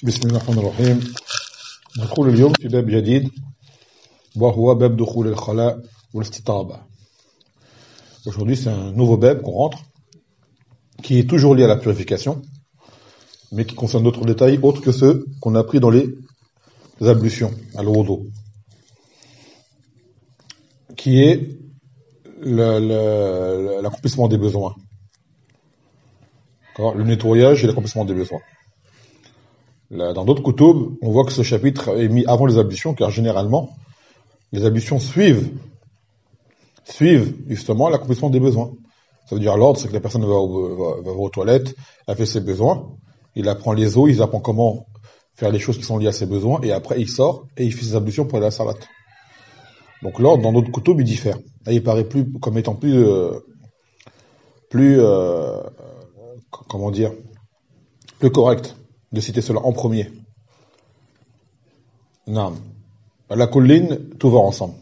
بسم الله الرحمن الرحيم. ندخل اليوم في باب جديد وهو باب دخول الخلاء والاستطابة. Aujourd'hui, c'est un nouveau bab qu'on rentre, qui est toujours lié à la purification, mais qui concerne d'autres détails autres que ceux qu'on a appris dans les ablutions, à l'wudu, qui est l'accomplissement des besoins. Le nettoyage et l'accomplissement des besoins. Dans d'autres kutub, on voit que ce chapitre est mis avant les ablutions, car généralement, les ablutions suivent justement l'accomplissement des besoins. Ça veut dire l'ordre, c'est que la personne va aux toilettes, elle fait ses besoins, il apprend les eaux, il apprend comment faire les choses qui sont liées à ses besoins, et après il sort et il fait ses ablutions pour aller à la salat. Donc l'ordre, dans d'autres kutub, il diffère. Là, il paraît plus comme étant plus correct de citer cela en premier. Non. À la colline, tout va ensemble.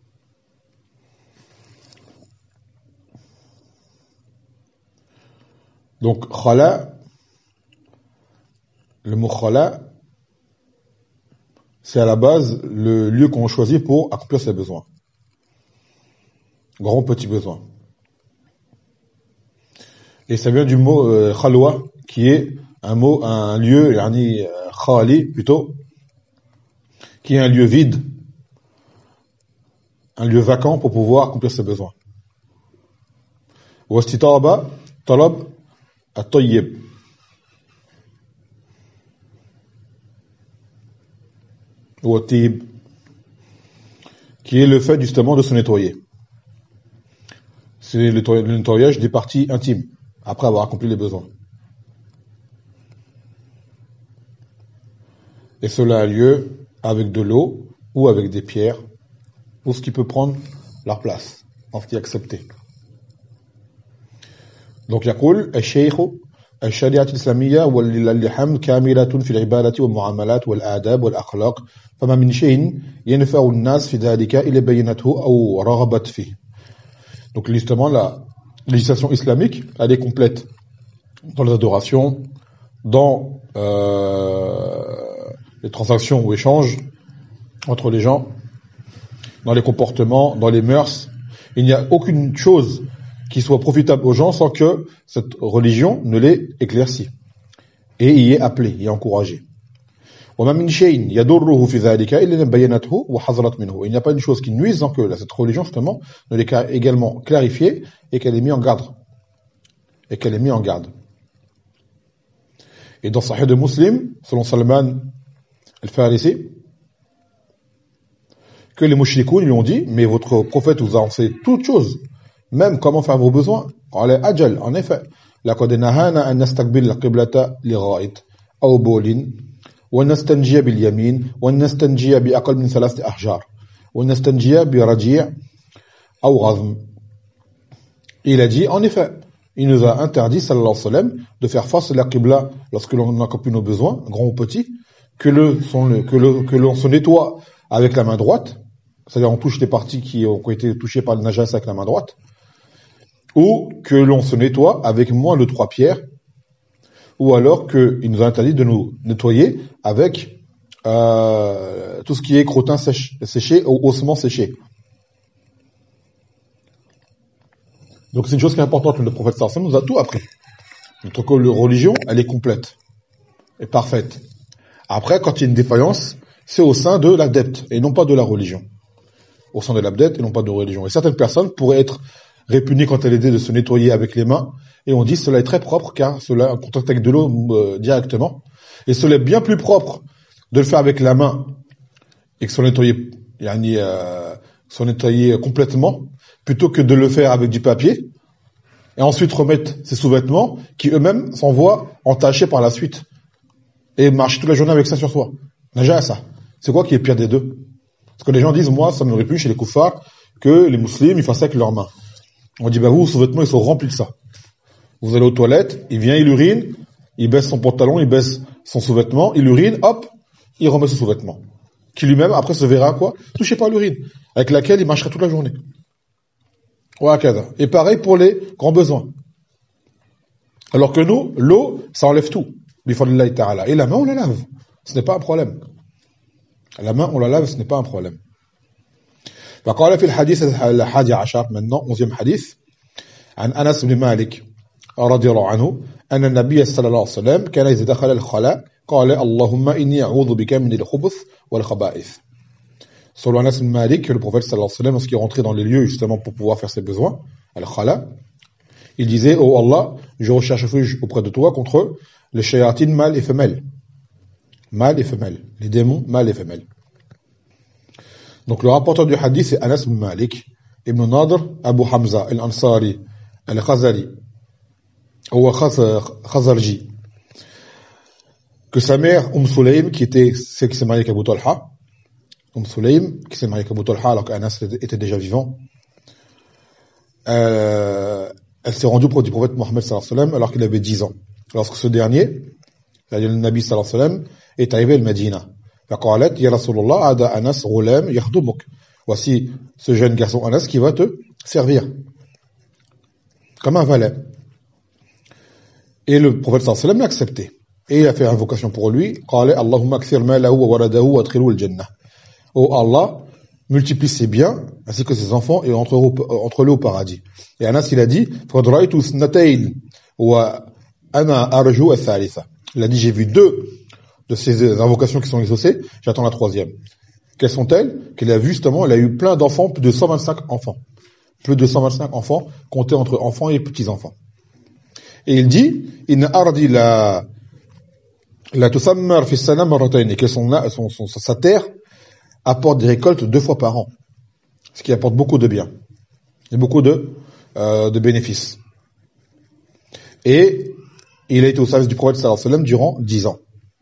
Donc, khala, le mot khala, c'est à la base le lieu qu'on choisit pour accomplir ses besoins. Grands, petits besoins. Et ça vient du mot khalwa, qui est un lieu, khali plutôt, qui est un lieu vide, un lieu vacant pour pouvoir accomplir ses besoins. Wastitaba, talab, at-tayyib. Ou at-tib, qui est le fait justement de se nettoyer. C'est le nettoyage des parties intimes, après avoir accompli les besoins. Et cela a lieu avec de l'eau ou avec des pierres, ou ce qui peut prendre leur place, en ce qui est accepté. Donc, يقول الشيخ الشريعة الإسلامية والحمد كاملة في العبادة والمعاملات والآداب والأخلاق فما من شيء ينفع الناس في ذلك إلا بينته أو رغبت فيه. Donc, justement, la législation islamique, elle est complète dans les adorations, dans les transactions ou échanges entre les gens, dans les comportements, dans les mœurs. Il n'y a aucune chose qui soit profitable aux gens sans que cette religion ne les éclaircit et y est appelée, y est encouragée. Il n'y a pas une chose qui nuise sans que cette religion justement ne l'ait également clarifiée et qu'elle ait mis en garde. Et dans Sahih de Muslim, selon Salman al-Farisi, que les mushrikoun lui ont dit, mais votre prophète vous a enseigné toutes choses, même comment faire vos besoins. Ajal, en effet, لقد نهانا أن نستقبل القبلة لغائط أو بول ونستنجي باليمين ونستنجي بأقل من 3 أحجار ونستنجي برجيع أو غضم. Il a dit, en effet, il nous a interdit, sallallahu alayhi wa sallam, de faire face à la qibla lorsque l'on accomplit nos besoins, grands ou petits, que l'on se nettoie avec la main droite, c'est-à-dire on touche les parties qui ont été touchées par le najas avec la main droite, ou que l'on se nettoie avec moins de 3 pierres, ou alors qu'il nous a interdit de nous nettoyer avec tout ce qui est crottin séché ou ossement séché. Donc c'est une chose qui est importante, le prophète sallallahu alayhi wa sallam nous a tout appris. Notre religion, elle est complète et parfaite. Après, quand il y a une défaillance, c'est au sein de l'adepte et non pas de la religion. Au sein de l'adepte et non pas de la religion. Et certaines personnes pourraient être répugnées quand elle est de se nettoyer avec les mains, et on dit cela est très propre car cela est en contact avec de l'eau directement, et cela est bien plus propre de le faire avec la main et que soit nettoyer complètement, plutôt que de le faire avec du papier et ensuite remettre ses sous-vêtements qui eux-mêmes s'envoient entachés par la suite et marcher toute la journée avec ça sur soi. Déjà ça. C'est quoi qui est pire des deux? Parce que les gens disent, moi, ça me répugne chez les koufars que les musulmans, ils fassent ça avec leurs mains. On dit, vous, vos sous-vêtements, ils sont remplis de ça. Vous allez aux toilettes, il vient, il urine, il baisse son pantalon, il baisse son sous-vêtement, il urine, hop, il remet son sous-vêtement. Qui lui-même, après, se verra quoi? Touché par l'urine. Avec laquelle il marchera toute la journée. Et pareil pour les grands besoins. Alors que nous, l'eau, ça enlève tout. Et la main, on la lave. Ce n'est pas un problème. La main, on la lave, ce n'est pas un problème. فقال في الحديث الحادي عشر maintenant 11e حديث عن أنس بن مالك رضي الله عنه أن النبي صلى الله عليه وسلم كان إذا دخل الخلاء قال اللهم إني أعوذ بك من الخبث والخبائث. Selon Anas bin Malik, le prophète sallallahu alayhi wa sallam, lorsqu'il rentrait dans les lieux justement pour pouvoir faire ses besoins, al-khala, il disait, oh Allah, je recherche refuge auprès de toi contre les shayatines mâles et femelles. Mâles et femelles. Les démons mâles et femelles. Donc le rapporteur du hadith, c'est Anas bin Malik, Ibn Nadr, Abu Hamza, al-Ansari, al-Khazali, ou Khazarji. Que sa mère, Sulaym, qui s'est mariée avec Abu Talha, Sulaym, qui s'est mariée avec Abu Talha alors qu'Anas était déjà vivant, elle s'est rendue auprès du prophète Mohammed sallallahu alayhi wa sallam alors qu'il avait 10 ans. Lorsque ce dernier, c'est-à-dire le Nabi sallallahu alayhi wa sallam, est arrivé à Medina. فقالت يا رسول الله هذا أنس غلام يخدمك. Voici ce jeune garçon Anas qui va te servir comme un valet. Et le prophète sallallahu alayhi wa sallam l'a accepté. Et il a fait invocation pour lui. قال اللهم اكثر ماله وولده وادخله الجنة. Oh Allah, multiplie ses biens ainsi que ses enfants et entre-le au paradis. Et Anas il a dit فقد رأيت اثنتين وأنا أرجو الثالثة. Il a dit j'ai vu 2 de ces invocations qui sont exaucées, j'attends la 3e. Quelles sont-elles? Qu'il a vu justement, elle a eu plein d'enfants, plus de 125 enfants. Plus de 125 enfants, comptés entre enfants et petits-enfants. Et il dit, Inna ardi la tusammar fi sana marratayn, que sa terre apporte des récoltes 2 fois par an. Ce qui apporte beaucoup de biens. Et beaucoup de bénéfices. Et il a été au service du prophète sallallahu alayhi wa sallam durant 10 ans.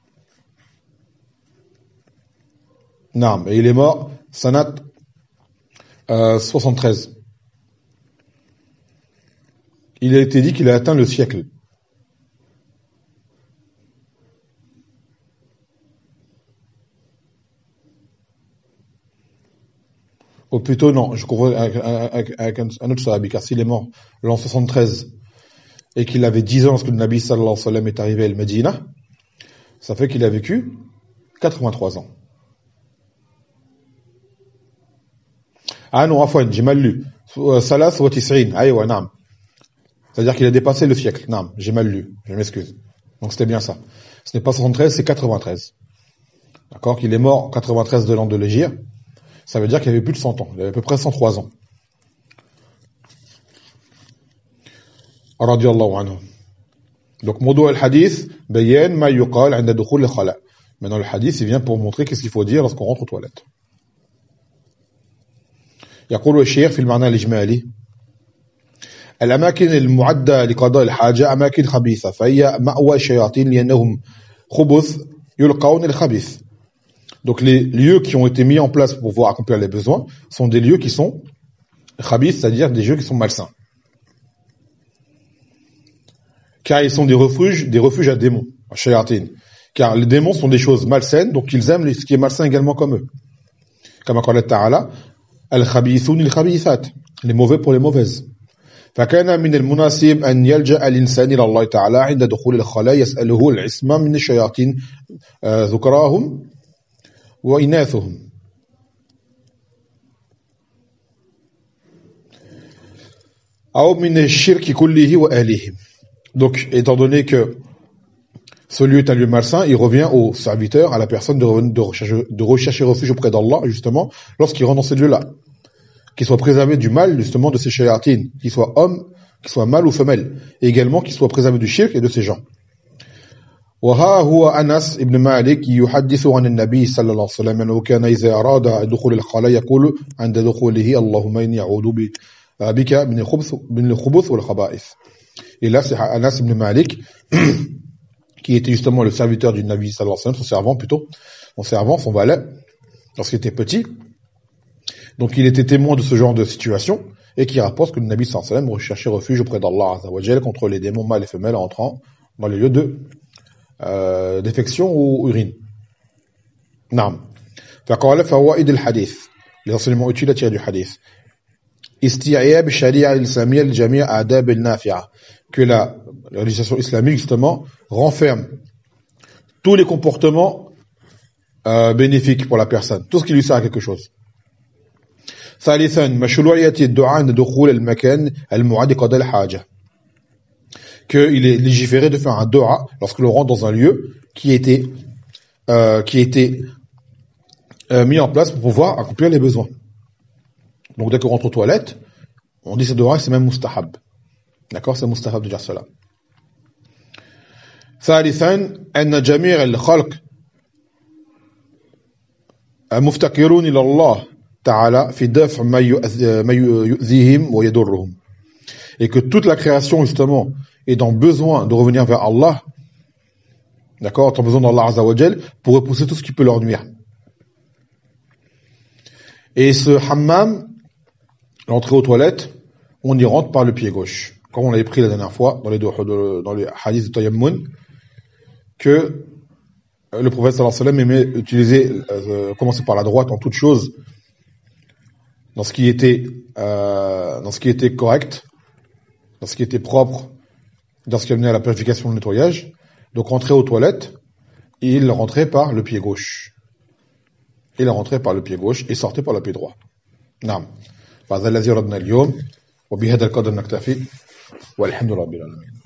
Naam, et il est mort sanat 73. Il a été dit qu'il a atteint le siècle. Ou plutôt non, je confonds avec un autre sahabi, car s'il est mort l'an 73 et qu'il avait 10 ans lorsque le Nabi sallallahu alayhi wa sallam est arrivé à Medina, ça fait qu'il a vécu 83 ans. Ah non, afwan, j'ai mal lu. Salas wa tis'in. Aïwa, naam. C'est-à-dire qu'il a dépassé le siècle. Naam, j'ai mal lu. Je m'excuse. Donc c'était bien ça. Ce n'est pas 73, c'est 93. D'accord? Qu'il est mort en 93 de l'an de l'Hégire. Ça veut dire qu'il avait plus de 100 ans. Il avait à peu près 103 ans. Radiyallahu anhu. Donc, Mawdu' al-Hadith, bayan ma yuqal 'inda dukhul al-khala. Maintenant, le hadith, il vient pour montrer qu'est-ce qu'il faut dire lorsqu'on rentre aux toilettes. يقول الشيخ في المعنى الإجمالي الأماكن المعدة لقضاء الحاجة أماكن خبيثة فهي مأوى الشياطين لأنهم خبث يلقون الخبيث. Donc les lieux qui ont été mis en place pour pouvoir accomplir les besoins sont des lieux qui sont khabith, c'est-à-dire des lieux qui sont malsains. Car ils sont des refuges à démons, à shayatin. Car les démons sont des choses malsaines, donc ils aiment ce qui est malsain également comme eux. Comme قال تعالى الخبيثون الخبيثات, les mauvais pour les mauvaises. فكان من المناسب أن يلجأ الإنسان إلى الله تعالى عند دخول الخلاء يسأله العصمة من الشياطين ذكراهم وإناثهم. أو من الشرك كله وأهلهم. Donc, étant donné que ce lieu est un lieu malsain, il revient au serviteur, à la personne de rechercher refuge auprès d'Allah, justement, lorsqu'il rentre dans ces lieux-là. Qu'il soit préservé du mal, justement, de ces shayatines, qu'il soit homme, qu'il soit mâle ou femelle, et également qu'il soit préservé du shirk et de ces gens. وها هو أنس ابن مالك يحدث عن النبي صلى الله عليه وسلم أنه كان إذا أراد دخول الخلاء يقول عند دخوله اللهم إني أعوذ بك من الخبث والخبائث. Et là, c'est Anas ibn Malik, qui était justement le serviteur du Nabi sallallahu alayhi wa sallam, son valet, lorsqu'il était petit. Donc il était témoin de ce genre de situation, et qui rapporte que le Nabi sallallahu alayhi wa sallam recherchait refuge auprès d'Allah azza wa jalla contre les démons mâles et femelles entrant dans les lieux de défection ou urine. Naam. فقال فوائد الحديث, les enseignements utiles à tirer du hadith. استيعاب الشريعة الإسلامية لجميع آداب النافعة, que la législation islamique justement renferme tous les comportements bénéfique pour la personne, tout ce qui lui sert à quelque chose. ثالثا مشروعية الدعاء عند دخول المكان المعد لقضاء الحاجة, qu'il est légiféré de faire un dua lorsque l'on rentre dans un lieu qui était mis en place pour pouvoir accomplir les besoins. Donc dès qu'on rentre aux toilettes, on dit ce dua, c'est même mustahab. D'accord, c'est mustahab de dire cela. ثالثا أن جميع الخلق مفتقرون إلى الله تعالى في دفع ما يؤذيهم ويضرهم, et que toute la création justement est dans besoin de revenir vers Allah, d'accord, ont besoin d'Allah Azza wa Jal pour repousser tout ce qui peut leur nuire. Et ce hammam, l'entrée aux toilettes, on y rentre par le pied gauche, comme on l'avait pris la dernière fois dans les hadiths de Tayammun, que le prophète sallallahu alayhi wa sallam aimait utiliser, commencer par la droite en toute chose, dans ce qui était correct, dans ce qui était propre, dans ce qui amenait à la purification, le nettoyage. Donc rentrer aux toilettes, il rentrait par le pied gauche. Il rentrait par le pied gauche et sortait par le pied droit. نعم. فهذا الذي ردنا اليوم وبهذا القدر نكتفي والحمد لله رب العالمين.